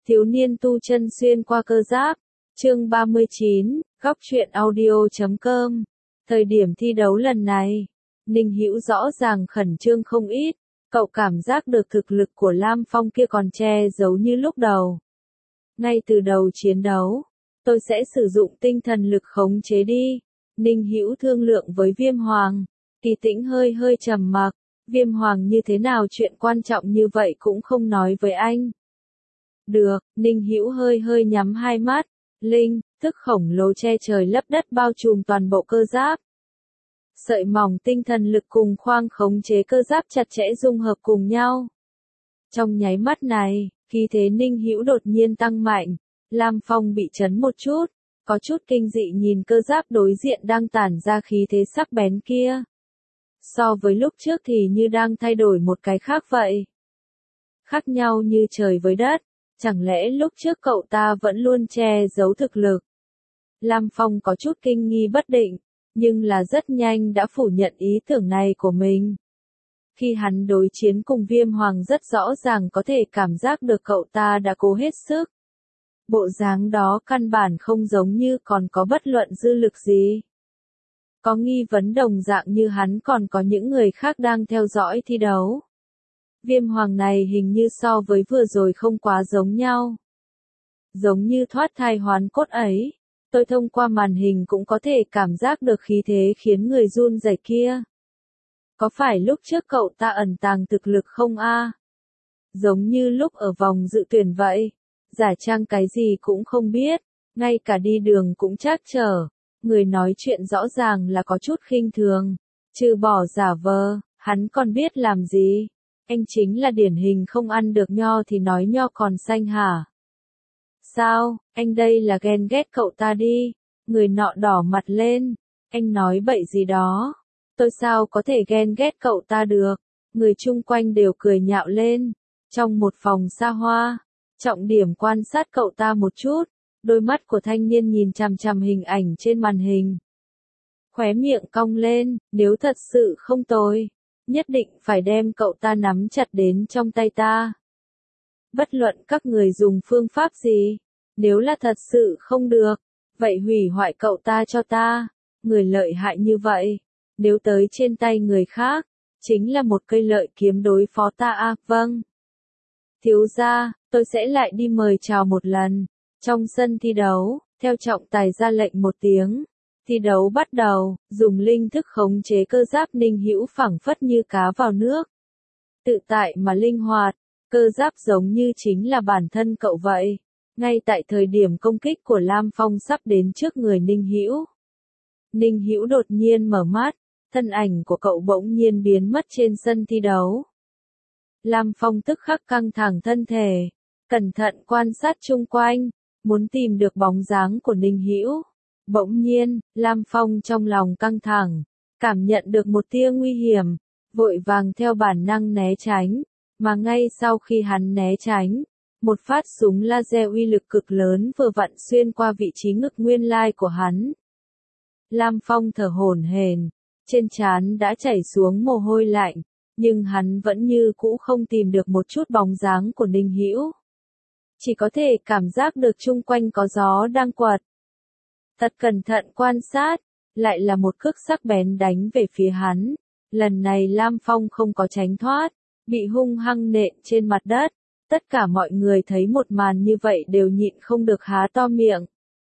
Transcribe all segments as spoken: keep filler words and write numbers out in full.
Thiếu niên tu chân xuyên qua cơ giáp. Chương ba mươi chín, góc truyện audio chấm com. Thời điểm thi đấu lần này, Ninh Hữu rõ ràng khẩn trương không ít, cậu cảm giác được thực lực của Lam Phong kia còn che giấu như lúc đầu. Ngay từ đầu chiến đấu, tôi sẽ sử dụng tinh thần lực khống chế đi. Ninh Hữu thương lượng với Viêm Hoàng. Kỳ Tĩnh hơi hơi trầm mặc, Viêm Hoàng như thế nào chuyện quan trọng như vậy cũng không nói với anh. Được, Ninh Hữu hơi hơi nhắm hai mắt, linh, thức khổng lồ che trời lấp đất bao trùm toàn bộ cơ giáp. Sợi mỏng tinh thần lực cùng khoang khống chế cơ giáp chặt chẽ dung hợp cùng nhau. Trong nháy mắt này, khí thế Ninh Hữu đột nhiên tăng mạnh, Lam Phong bị chấn một chút, có chút kinh dị nhìn cơ giáp đối diện đang tản ra khí thế sắc bén kia. So với lúc trước thì như đang thay đổi một cái khác vậy. Khác nhau như trời với đất, chẳng lẽ lúc trước cậu ta vẫn luôn che giấu thực lực? Lam Phong có chút kinh nghi bất định, nhưng là rất nhanh đã phủ nhận ý tưởng này của mình. Khi hắn đối chiến cùng Viêm Hoàng rất rõ ràng có thể cảm giác được cậu ta đã cố hết sức. Bộ dáng đó căn bản không giống như còn có bất luận dư lực gì. Có nghi vấn đồng dạng như hắn còn có những người khác đang theo dõi thi đấu. Viêm Hoàng này hình như so với vừa rồi không quá giống nhau. Giống như thoát thai hoán cốt ấy, tôi thông qua màn hình cũng có thể cảm giác được khí thế khiến người run rẩy kia. Có phải lúc trước cậu ta ẩn tàng thực lực không a? Giống như lúc ở vòng dự tuyển vậy, giả trang cái gì cũng không biết, ngay cả đi đường cũng trắc trở, người nói chuyện rõ ràng là có chút khinh thường, trừ bỏ giả vờ, hắn còn biết làm gì? Anh chính là điển hình không ăn được nho thì nói nho còn xanh hả? Sao, anh đây là ghen ghét cậu ta đi, người nọ đỏ mặt lên, anh nói bậy gì đó, tôi sao có thể ghen ghét cậu ta được, người chung quanh đều cười nhạo lên, trong một phòng xa hoa, trọng điểm quan sát cậu ta một chút, đôi mắt của thanh niên nhìn chằm chằm hình ảnh trên màn hình. Khóe miệng cong lên, nếu thật sự không tồi, nhất định phải đem cậu ta nắm chặt đến trong tay ta. Bất luận các người dùng phương pháp gì, nếu là thật sự không được, vậy hủy hoại cậu ta cho ta, người lợi hại như vậy, nếu tới trên tay người khác, chính là một cây lợi kiếm đối phó ta à, vâng. Thiếu gia, tôi sẽ lại đi mời chào một lần. Trong sân thi đấu, theo trọng tài ra lệnh một tiếng. Thi đấu bắt đầu, dùng linh thức khống chế cơ giáp Ninh Hữu phảng phất như cá vào nước. Tự tại mà linh hoạt, cơ giáp giống như chính là bản thân cậu vậy. Ngay tại thời điểm công kích của Lam Phong sắp đến trước người Ninh Hữu. Ninh Hữu đột nhiên mở mắt, thân ảnh của cậu bỗng nhiên biến mất trên sân thi đấu. Lam Phong tức khắc căng thẳng thân thể, cẩn thận quan sát chung quanh, muốn tìm được bóng dáng của Ninh Hữu. Bỗng nhiên, Lam Phong trong lòng căng thẳng, cảm nhận được một tia nguy hiểm, vội vàng theo bản năng né tránh, mà ngay sau khi hắn né tránh, một phát súng laser uy lực cực lớn vừa vặn xuyên qua vị trí ngực nguyên lai của hắn. Lam Phong thở hổn hển, trên trán đã chảy xuống mồ hôi lạnh, nhưng hắn vẫn như cũ không tìm được một chút bóng dáng của Ninh Hữu. Chỉ có thể cảm giác được chung quanh có gió đang quật. Thật cẩn thận quan sát, lại là một cước sắc bén đánh về phía hắn. Lần này Lam Phong không có tránh thoát, bị hung hăng nện trên mặt đất. Tất cả mọi người thấy một màn như vậy đều nhịn không được há to miệng.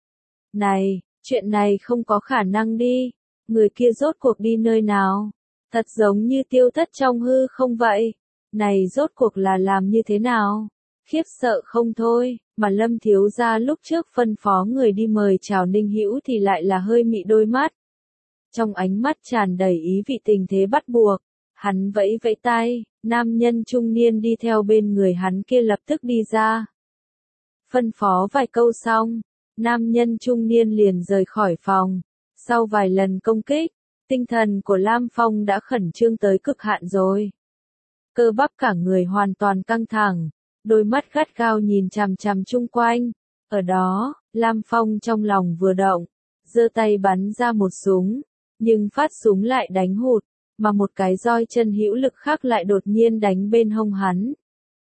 Này, chuyện này không có khả năng đi, người kia rốt cuộc đi nơi nào? Thật giống như tiêu thất trong hư không vậy. Này rốt cuộc là làm như thế nào? Khiếp sợ không thôi, mà Lâm thiếu gia lúc trước phân phó người đi mời chào Ninh Hữu thì lại là hơi mị đôi mắt. Trong ánh mắt tràn đầy ý vị tình thế bắt buộc, hắn vẫy vẫy tay, nam nhân trung niên đi theo bên người hắn kia lập tức đi ra. Phân phó vài câu xong, nam nhân trung niên liền rời khỏi phòng. Sau vài lần công kích, tinh thần của Lam Phong đã khẩn trương tới cực hạn rồi. Cơ bắp cả người hoàn toàn căng thẳng, đôi mắt gắt gao nhìn chằm chằm chung quanh. Ở đó, Lam Phong trong lòng vừa động, giơ tay bắn ra một súng, nhưng phát súng lại đánh hụt, mà một cái roi chân hữu lực khác lại đột nhiên đánh bên hông hắn.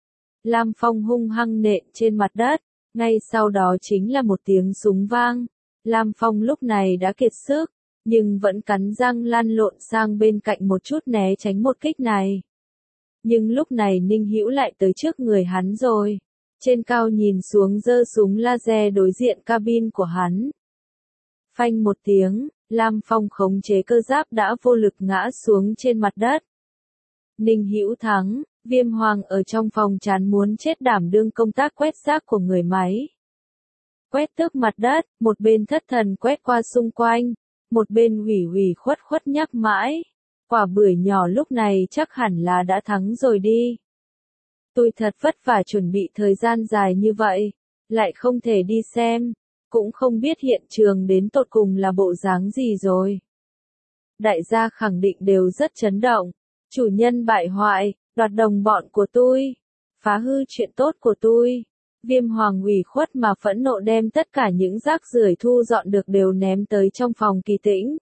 Lam Phong hung hăng nện trên mặt đất, ngay sau đó chính là một tiếng súng vang. Lam Phong lúc này đã kiệt sức, nhưng vẫn cắn răng lăn lộn sang bên cạnh một chút né tránh một kích này. Nhưng lúc này Ninh Hữu lại tới trước người hắn rồi. Trên cao nhìn xuống giơ súng laser đối diện cabin của hắn. Phanh một tiếng, Lam Phong khống chế cơ giáp đã vô lực ngã xuống trên mặt đất. Ninh Hữu thắng, Viêm Hoàng ở trong phòng chán muốn chết đảm đương công tác quét rác của người máy. Quét tước mặt đất, một bên thất thần quét qua xung quanh, một bên ủy ủy khuất khuất nhắc mãi. Quả bưởi nhỏ lúc này chắc hẳn là đã thắng rồi đi. Tôi thật vất vả chuẩn bị thời gian dài như vậy, lại không thể đi xem, cũng không biết hiện trường đến tột cùng là bộ dáng gì rồi. Đại gia khẳng định đều rất chấn động, chủ nhân bại hoại, đoạt đồng bọn của tôi, phá hư chuyện tốt của tôi. Viêm Hoàng ủy khuất mà phẫn nộ đem tất cả những rác rưởi thu dọn được đều ném tới trong phòng Kỳ Tĩnh.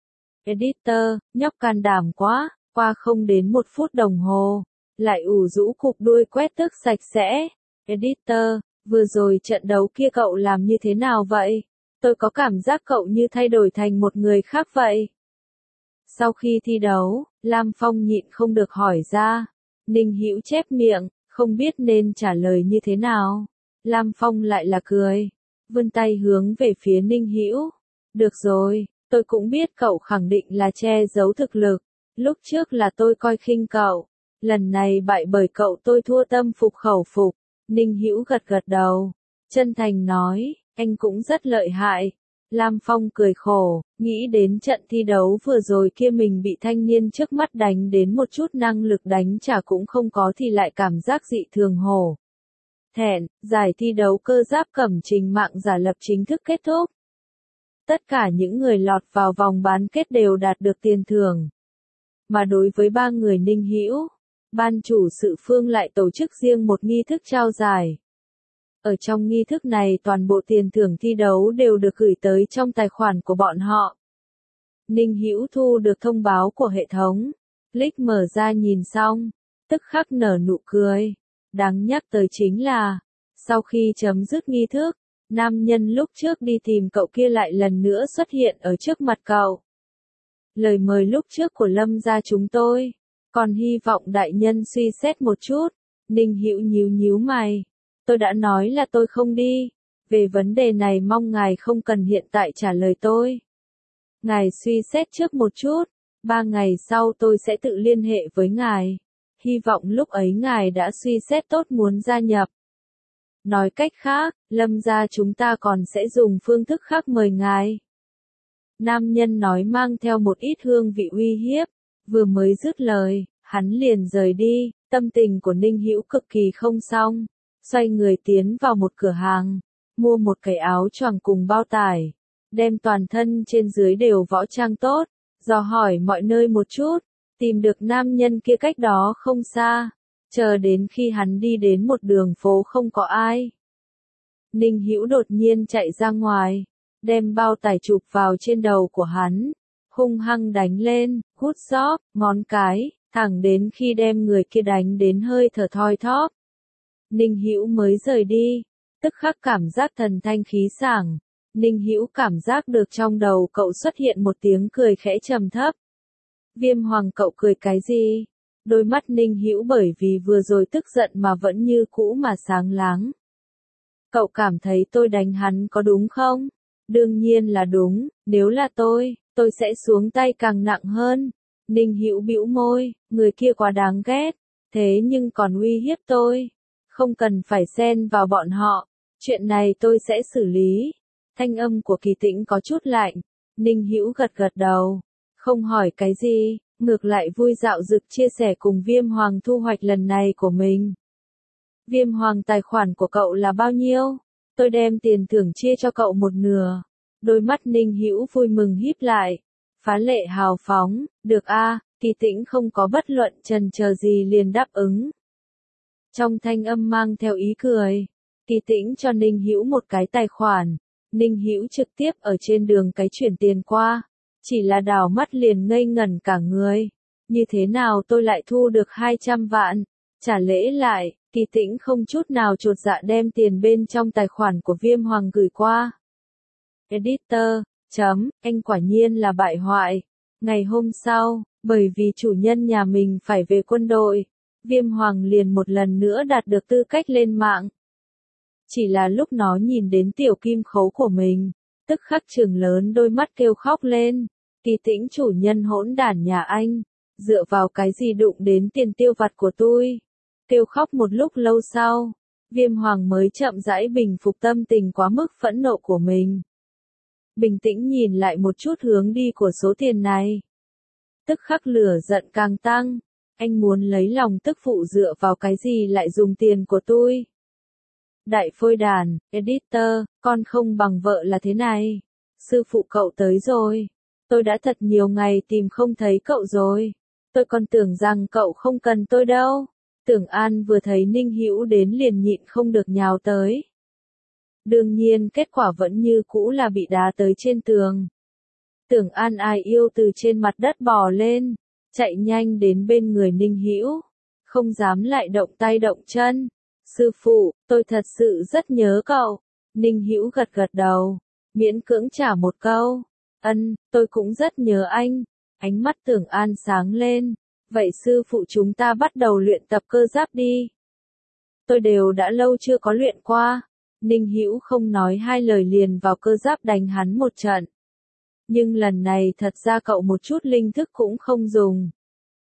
Editor, nhóc can đảm quá, qua không đến một phút đồng hồ, lại ủ rũ cục đuôi quét tước sạch sẽ. Editor, vừa rồi trận đấu kia cậu làm như thế nào vậy? Tôi có cảm giác cậu như thay đổi thành một người khác vậy. Sau khi thi đấu, Lam Phong nhịn không được hỏi ra. Ninh Hữu chép miệng, không biết nên trả lời như thế nào. Lam Phong lại là cười, vươn tay hướng về phía Ninh Hữu. Được rồi, tôi cũng biết cậu khẳng định là che giấu thực lực. Lúc trước là tôi coi khinh cậu, lần này bại bởi cậu tôi thua tâm phục khẩu phục. Ninh Hữu gật gật đầu, chân thành nói, anh cũng rất lợi hại. Lam Phong cười khổ, nghĩ đến trận thi đấu vừa rồi kia mình bị thanh niên trước mắt đánh đến một chút năng lực đánh trả cũng không có thì lại cảm giác dị thường hổ thẹn. Giải thi đấu cơ giáp cẩm trình mạng giả lập chính thức kết thúc. Tất cả những người lọt vào vòng bán kết đều đạt được tiền thưởng. Mà đối với ba người Ninh Hữu, ban chủ sự Phương lại tổ chức riêng một nghi thức trao giải. Ở trong nghi thức này toàn bộ tiền thưởng thi đấu đều được gửi tới trong tài khoản của bọn họ. Ninh Hữu thu được thông báo của hệ thống, click mở ra nhìn xong, tức khắc nở nụ cười. Đáng nhắc tới chính là, sau khi chấm dứt nghi thức, nam nhân lúc trước đi tìm cậu kia lại lần nữa xuất hiện ở trước mặt cậu. Lời mời lúc trước của Lâm gia chúng tôi, còn hy vọng đại nhân suy xét một chút. Ninh Hữu nhíu nhíu mày. Tôi đã nói là tôi không đi. Về vấn đề này mong ngài không cần hiện tại trả lời tôi. Ngài suy xét trước một chút. Ba ngày sau tôi sẽ tự liên hệ với ngài. Hy vọng lúc ấy ngài đã suy xét tốt muốn gia nhập. Nói cách khác, Lâm gia chúng ta còn sẽ dùng phương thức khác mời ngài. Nam nhân nói mang theo một ít hương vị uy hiếp. Vừa mới dứt lời, hắn liền rời đi. Tâm tình của Ninh Hữu cực kỳ không xong. Xoay người tiến vào một cửa hàng, mua một cái áo choàng cùng bao tải, đem toàn thân trên dưới đều võ trang tốt, dò hỏi mọi nơi một chút, tìm được nam nhân kia cách đó không xa, chờ đến khi hắn đi đến một đường phố không có ai. Ninh Hữu đột nhiên chạy ra ngoài, đem bao tải chụp vào trên đầu của hắn, hung hăng đánh lên, hút xóp, ngón cái, thẳng đến khi đem người kia đánh đến hơi thở thoi thóp. Ninh Hữu mới rời đi, tức khắc cảm giác thần thanh khí sảng. Ninh Hữu cảm giác được trong đầu cậu xuất hiện một tiếng cười khẽ trầm thấp. Viêm Hoàng cậu cười cái gì? Đôi mắt Ninh Hữu bởi vì vừa rồi tức giận mà vẫn như cũ mà sáng láng. Cậu cảm thấy tôi đánh hắn có đúng không? Đương nhiên là đúng, nếu là tôi, tôi sẽ xuống tay càng nặng hơn. Ninh Hữu bĩu môi, người kia quá đáng ghét, thế nhưng còn uy hiếp tôi. Không cần phải xen vào bọn họ, chuyện này tôi sẽ xử lý. Thanh âm của Kỳ Tĩnh có chút lạnh, Ninh Hữu gật gật đầu, không hỏi cái gì, ngược lại vui dạo dực chia sẻ cùng Viêm Hoàng thu hoạch lần này của mình. Viêm Hoàng tài khoản của cậu là bao nhiêu? Tôi đem tiền thưởng chia cho cậu một nửa. Đôi mắt Ninh Hữu vui mừng híp lại, phá lệ hào phóng, được a, Kỳ Tĩnh không có bất luận chần chờ gì liền đáp ứng. Trong thanh âm mang theo ý cười, Kỳ Tĩnh cho Ninh Hữu một cái tài khoản, Ninh Hữu trực tiếp ở trên đường cái chuyển tiền qua, chỉ là đảo mắt liền ngây ngẩn cả người, như thế nào tôi lại thu được hai trăm vạn, trả lễ lại, Kỳ Tĩnh không chút nào chột dạ đem tiền bên trong tài khoản của Viêm Hoàng gửi qua. Editor, chấm, anh quả nhiên là bại hoại. Ngày hôm sau, bởi vì chủ nhân nhà mình phải về quân đội, Viêm Hoàng liền một lần nữa đạt được tư cách lên mạng. Chỉ là lúc nó nhìn đến tiểu kim khấu của mình, tức khắc trừng lớn đôi mắt kêu khóc lên. Kỳ Tĩnh chủ nhân hỗn đản nhà anh, dựa vào cái gì đụng đến tiền tiêu vặt của tôi. Kêu khóc một lúc lâu sau, Viêm Hoàng mới chậm rãi bình phục tâm tình quá mức phẫn nộ của mình. Bình tĩnh nhìn lại một chút hướng đi của số tiền này. Tức khắc lửa giận càng tăng, anh muốn lấy lòng tức phụ dựa vào cái gì lại dùng tiền của tôi. Đại phôi đàn, editor, con không bằng vợ là thế này. Sư phụ cậu tới rồi. Tôi đã thật nhiều ngày tìm không thấy cậu rồi. Tôi còn tưởng rằng cậu không cần tôi đâu. Tưởng An vừa thấy Ninh Hữu đến liền nhịn không được nhào tới. Đương nhiên kết quả vẫn như cũ là bị đá tới trên tường. Tưởng An ai yêu từ trên mặt đất bò lên, chạy nhanh đến bên người Ninh Hữu, không dám lại động tay động chân. Sư phụ, tôi thật sự rất nhớ cậu. Ninh Hữu gật gật đầu, miễn cưỡng trả một câu. Ân, tôi cũng rất nhớ anh. Ánh mắt Tưởng An sáng lên. Vậy sư phụ chúng ta bắt đầu luyện tập cơ giáp đi. Tôi đều đã lâu chưa có luyện qua. Ninh Hữu không nói hai lời liền vào cơ giáp đánh hắn một trận. Nhưng lần này thật ra cậu một chút linh thức cũng không dùng.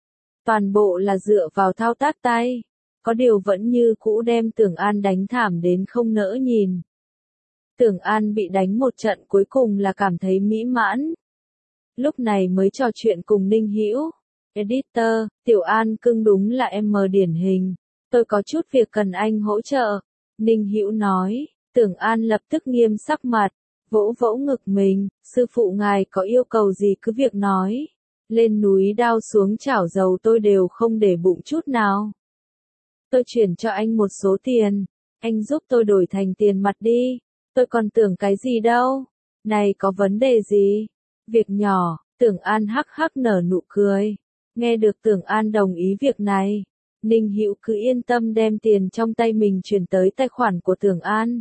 Toàn bộ là dựa vào thao tác tay. Có điều vẫn như cũ đem Tưởng An đánh thảm đến không nỡ nhìn. Tưởng An bị đánh một trận cuối cùng là cảm thấy mỹ mãn. Lúc này mới trò chuyện cùng Ninh Hữu. Editor, Tiểu An cưng đúng là em mờ điển hình. Tôi có chút việc cần anh hỗ trợ. Ninh Hữu nói. Tưởng An lập tức nghiêm sắc mặt, vỗ vỗ ngực mình. Sư phụ ngài có yêu cầu gì cứ việc nói. Lên núi đao xuống chảo dầu tôi đều không để bụng chút nào. Tôi chuyển cho anh một số tiền. Anh giúp tôi đổi thành tiền mặt đi. Tôi còn tưởng cái gì đâu. Này có vấn đề gì? Việc nhỏ. Tưởng An hắc hắc nở nụ cười. Nghe được Tưởng An đồng ý việc này, Ninh Hữu cứ yên tâm đem tiền trong tay mình chuyển tới tài khoản của Tưởng An.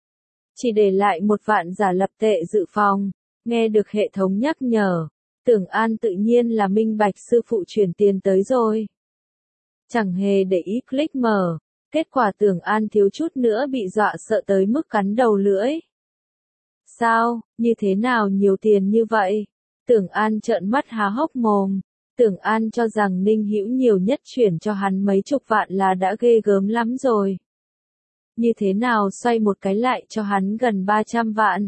Chỉ để lại một vạn giả lập tệ dự phòng. Nghe được hệ thống nhắc nhở, Tưởng An tự nhiên là minh bạch sư phụ chuyển tiền tới rồi. Chẳng hề để ý click mở. Kết quả Tưởng An thiếu chút nữa bị dọa sợ tới mức cắn đầu lưỡi. Sao, như thế nào nhiều tiền như vậy? Tưởng An trợn mắt há hốc mồm. Tưởng An cho rằng Ninh Hữu nhiều nhất chuyển cho hắn mấy chục vạn là đã ghê gớm lắm rồi. Như thế nào xoay một cái lại cho hắn gần ba trăm vạn?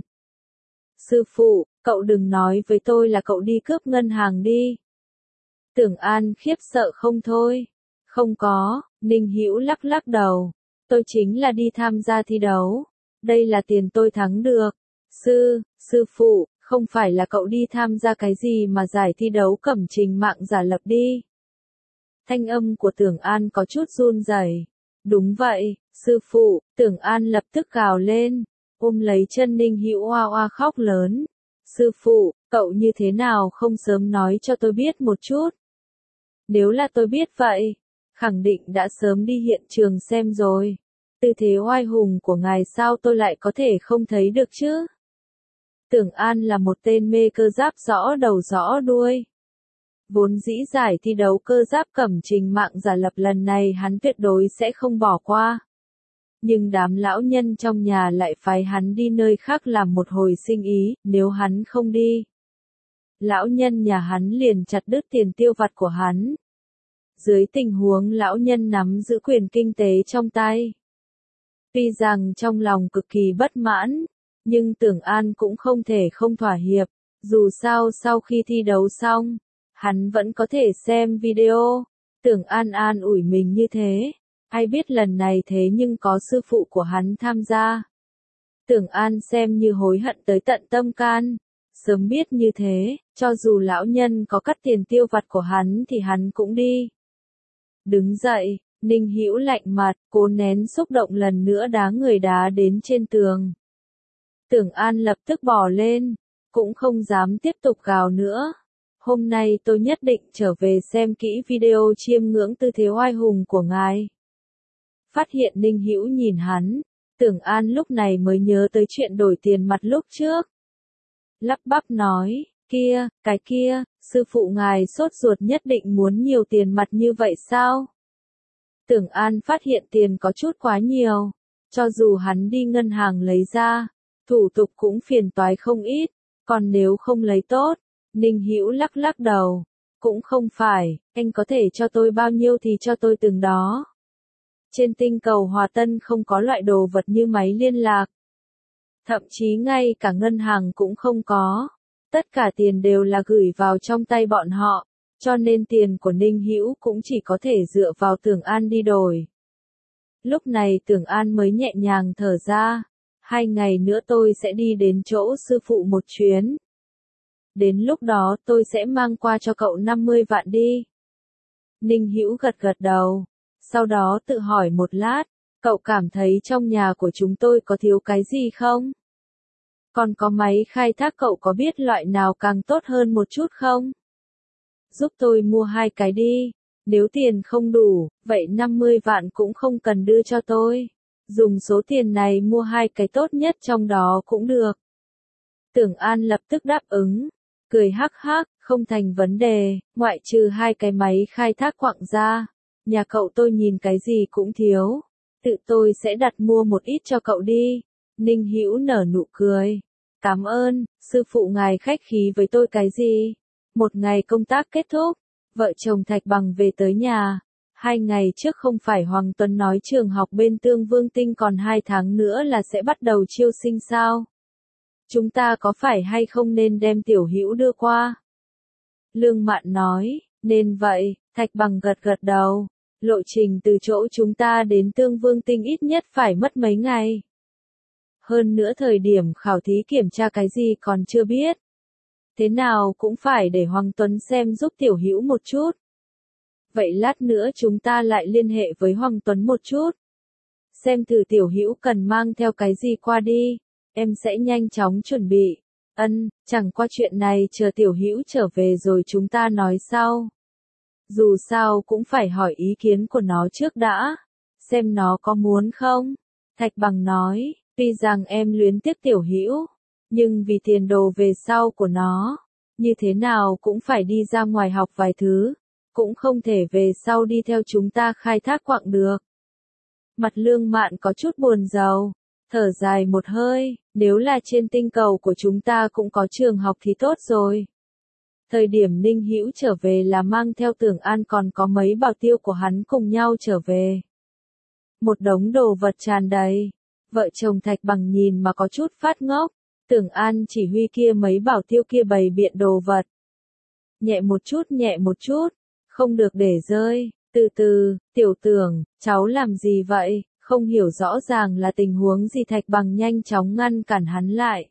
Sư phụ, cậu đừng nói với tôi là cậu đi cướp ngân hàng đi. Tưởng An khiếp sợ không thôi. Không có, Ninh Hữu lắc lắc đầu. Tôi chính là đi tham gia thi đấu. Đây là tiền tôi thắng được. Sư, sư phụ, không phải là cậu đi tham gia cái gì mà giải thi đấu cẩm trình mạng giả lập đi. Thanh âm của Tưởng An có chút run rẩy. Đúng vậy, sư phụ. Tưởng An lập tức gào lên, ôm lấy chân Ninh Hữu oa oa khóc lớn. Sư phụ, cậu như thế nào không sớm nói cho tôi biết một chút. Nếu là tôi biết vậy, khẳng định đã sớm đi hiện trường xem rồi. Tư thế oai hùng của ngài sao tôi lại có thể không thấy được chứ? Tưởng An là một tên mê cơ giáp rõ đầu rõ đuôi. Vốn dĩ giải thi đấu cơ giáp cẩm trình mạng giả lập lần này hắn tuyệt đối sẽ không bỏ qua. Nhưng đám lão nhân trong nhà lại phái hắn đi nơi khác làm một hồi sinh ý, nếu hắn không đi. Lão nhân nhà hắn liền chặt đứt tiền tiêu vặt của hắn. Dưới tình huống lão nhân nắm giữ quyền kinh tế trong tay. Tuy rằng trong lòng cực kỳ bất mãn, nhưng Tưởng An cũng không thể không thỏa hiệp. Dù sao sau khi thi đấu xong, hắn vẫn có thể xem video. Tưởng An an ủi mình như thế. Ai biết lần này thế nhưng có sư phụ của hắn tham gia. Tưởng An xem như hối hận tới tận tâm can. Sớm biết như thế, cho dù lão nhân có cắt tiền tiêu vặt của hắn thì hắn cũng đi. Đứng dậy, Ninh Hữu lạnh mặt, cố nén xúc động lần nữa đá người đá đến trên tường. Tưởng An lập tức bỏ lên, cũng không dám tiếp tục gào nữa. Hôm nay tôi nhất định trở về xem kỹ video chiêm ngưỡng tư thế oai hùng của ngài. Phát hiện Ninh Hữu nhìn hắn, Tưởng An lúc này mới nhớ tới chuyện đổi tiền mặt lúc trước. Lắp bắp nói, kia, cái kia, sư phụ ngài sốt ruột nhất định muốn nhiều tiền mặt như vậy sao? Tưởng An phát hiện tiền có chút quá nhiều, cho dù hắn đi ngân hàng lấy ra, thủ tục cũng phiền toái không ít, còn nếu không lấy tốt, Ninh Hữu lắc lắc đầu, cũng không phải, anh có thể cho tôi bao nhiêu thì cho tôi từng đó. Trên tinh cầu Hòa Tân không có loại đồ vật như máy liên lạc. Thậm chí ngay cả ngân hàng cũng không có. Tất cả tiền đều là gửi vào trong tay bọn họ, cho nên tiền của Ninh Hữu cũng chỉ có thể dựa vào Tưởng An đi đổi. Lúc này Tưởng An mới nhẹ nhàng thở ra, hai ngày nữa tôi sẽ đi đến chỗ sư phụ một chuyến. Đến lúc đó tôi sẽ mang qua cho cậu năm mươi vạn đi. Ninh Hữu gật gật đầu, sau đó tự hỏi một lát, cậu cảm thấy trong nhà của chúng tôi có thiếu cái gì không? Còn có máy khai thác cậu có biết loại nào càng tốt hơn một chút không? Giúp tôi mua hai cái đi, nếu tiền không đủ, vậy năm mươi vạn cũng không cần đưa cho tôi. Dùng số tiền này mua hai cái tốt nhất trong đó cũng được. Tưởng An lập tức đáp ứng, cười hắc hắc, không thành vấn đề, ngoại trừ hai cái máy khai thác quặng ra. Nhà cậu tôi nhìn cái gì cũng thiếu, tự tôi sẽ đặt mua một ít cho cậu đi. Ninh Hữu nở nụ cười. Cảm ơn, sư phụ ngài khách khí với tôi cái gì? Một ngày công tác kết thúc, vợ chồng Thạch Bằng về tới nhà. Hai ngày trước không phải Hoàng Tuấn nói trường học bên Tương Vương Tinh còn hai tháng nữa là sẽ bắt đầu chiêu sinh sao? Chúng ta có phải hay không nên đem Tiểu Hữu đưa qua? Lương Mạn nói, nên vậy, Thạch Bằng gật gật đầu. Lộ trình từ chỗ chúng ta đến Tương Vương Tinh ít nhất phải mất mấy ngày. Hơn nữa thời điểm khảo thí kiểm tra cái gì còn chưa biết. Thế nào cũng phải để Hoàng Tuấn xem giúp Tiểu Hữu một chút. Vậy lát nữa chúng ta lại liên hệ với Hoàng Tuấn một chút. Xem thử Tiểu Hữu cần mang theo cái gì qua đi. Em sẽ nhanh chóng chuẩn bị. Ân, chẳng qua chuyện này chờ Tiểu Hữu trở về rồi chúng ta nói sau. Dù sao cũng phải hỏi ý kiến của nó trước đã. Xem nó có muốn không? Thạch Bằng nói, tuy rằng em luyến tiếc Tiểu Hữu, nhưng vì tiền đồ về sau của nó, như thế nào cũng phải đi ra ngoài học vài thứ, cũng không thể về sau đi theo chúng ta khai thác quặng được. Mặt Lương Mạn có chút buồn rầu, thở dài một hơi, nếu là trên tinh cầu của chúng ta cũng có trường học thì tốt rồi. Thời điểm Ninh Hữu trở về là mang theo Tưởng An còn có mấy bảo tiêu của hắn cùng nhau trở về. Một đống đồ vật tràn đầy, vợ chồng Thạch Bằng nhìn mà có chút phát ngốc, Tưởng An chỉ huy kia mấy bảo tiêu kia bày biện đồ vật. Nhẹ một chút nhẹ một chút, không được để rơi, từ từ, Tiểu Tưởng, cháu làm gì vậy, không hiểu rõ ràng là tình huống gì. Thạch Bằng nhanh chóng ngăn cản hắn lại.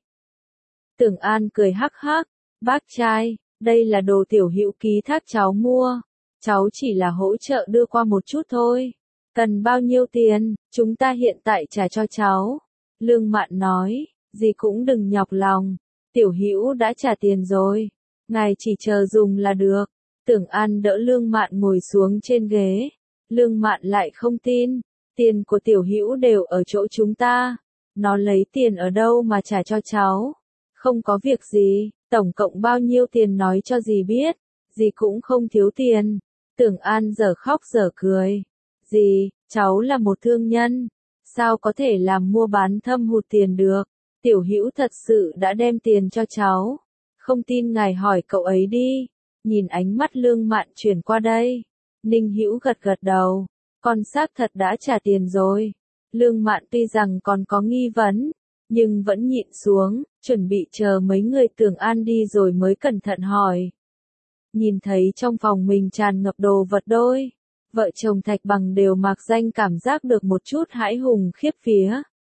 Tưởng An cười hắc hắc, bác trai, đây là đồ Tiểu Hữu ký thác cháu mua, cháu chỉ là hỗ trợ đưa qua một chút thôi. Cần bao nhiêu tiền, chúng ta hiện tại trả cho cháu. Lương Mạn nói, gì cũng đừng nhọc lòng, Tiểu Hữu đã trả tiền rồi, ngài chỉ chờ dùng là được. Tưởng An đỡ Lương Mạn ngồi xuống trên ghế. Lương Mạn lại không tin, tiền của Tiểu Hữu đều ở chỗ chúng ta, nó lấy tiền ở đâu mà trả cho cháu? Không có việc gì, tổng cộng bao nhiêu tiền nói cho dì biết, dì cũng không thiếu tiền. Tưởng An giờ khóc giờ cười. Dì, cháu là một thương nhân, sao có thể làm mua bán thâm hụt tiền được? Tiểu Hữu thật sự đã đem tiền cho cháu. Không tin ngài hỏi cậu ấy đi. Nhìn ánh mắt Lương Mạn chuyển qua đây. Ninh Hữu gật gật đầu. Con xác thật đã trả tiền rồi. Lương Mạn tuy rằng còn có nghi vấn, nhưng vẫn nhịn xuống, chuẩn bị chờ mấy người Tưởng An đi rồi mới cẩn thận hỏi. Nhìn thấy trong phòng mình tràn ngập đồ vật đôi, vợ chồng Thạch Bằng đều mạc danh cảm giác được một chút hãi hùng khiếp vía.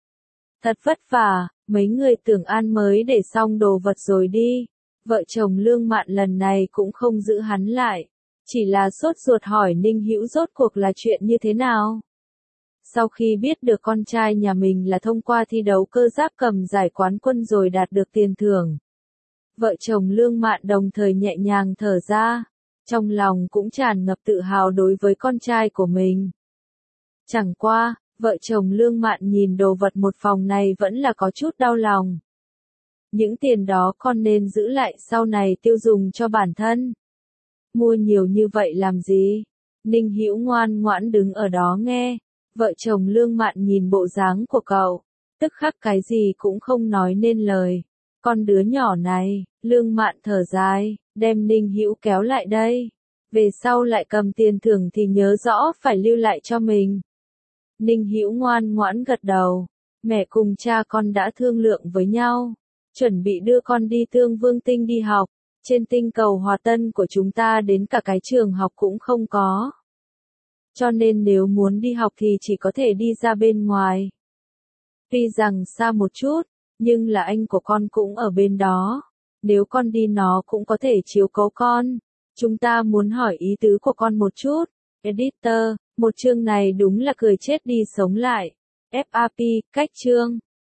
Thật vất vả, mấy người Tưởng An mới để xong đồ vật rồi đi. Vợ chồng Lương Mạn lần này cũng không giữ hắn lại, chỉ là sốt ruột hỏi Ninh Hữu rốt cuộc là chuyện như thế nào. Sau khi biết được con trai nhà mình là thông qua thi đấu cơ giáp cầm giải quán quân rồi đạt được tiền thưởng, vợ chồng Lương Mạn đồng thời nhẹ nhàng thở ra, trong lòng cũng tràn ngập tự hào đối với con trai của mình. Chẳng qua, vợ chồng Lương Mạn nhìn đồ vật một phòng này vẫn là có chút đau lòng. Những tiền đó con nên giữ lại sau này tiêu dùng cho bản thân. Mua nhiều như vậy làm gì? Ninh Hữu ngoan ngoãn đứng ở đó nghe. Vợ chồng Lương Mạn nhìn bộ dáng của cậu, tức khắc cái gì cũng không nói nên lời. Con đứa nhỏ này, Lương Mạn thở dài, đem Ninh Hữu kéo lại đây. Về sau lại cầm tiền thưởng thì nhớ rõ phải lưu lại cho mình. Ninh Hữu ngoan ngoãn gật đầu. Mẹ cùng cha con đã thương lượng với nhau, chuẩn bị đưa con đi Tương Vương Tinh đi học. Trên tinh cầu Hòa Tân của chúng ta đến cả cái trường học cũng không có. Cho nên nếu muốn đi học thì chỉ có thể đi ra bên ngoài. Tuy rằng xa một chút, nhưng là anh của con cũng ở bên đó. Nếu con đi nó cũng có thể chiếu cố con. Chúng ta muốn hỏi ý tứ của con một chút. Editor, một chương này đúng là cười chết đi sống lại. ép a pê, cách chương.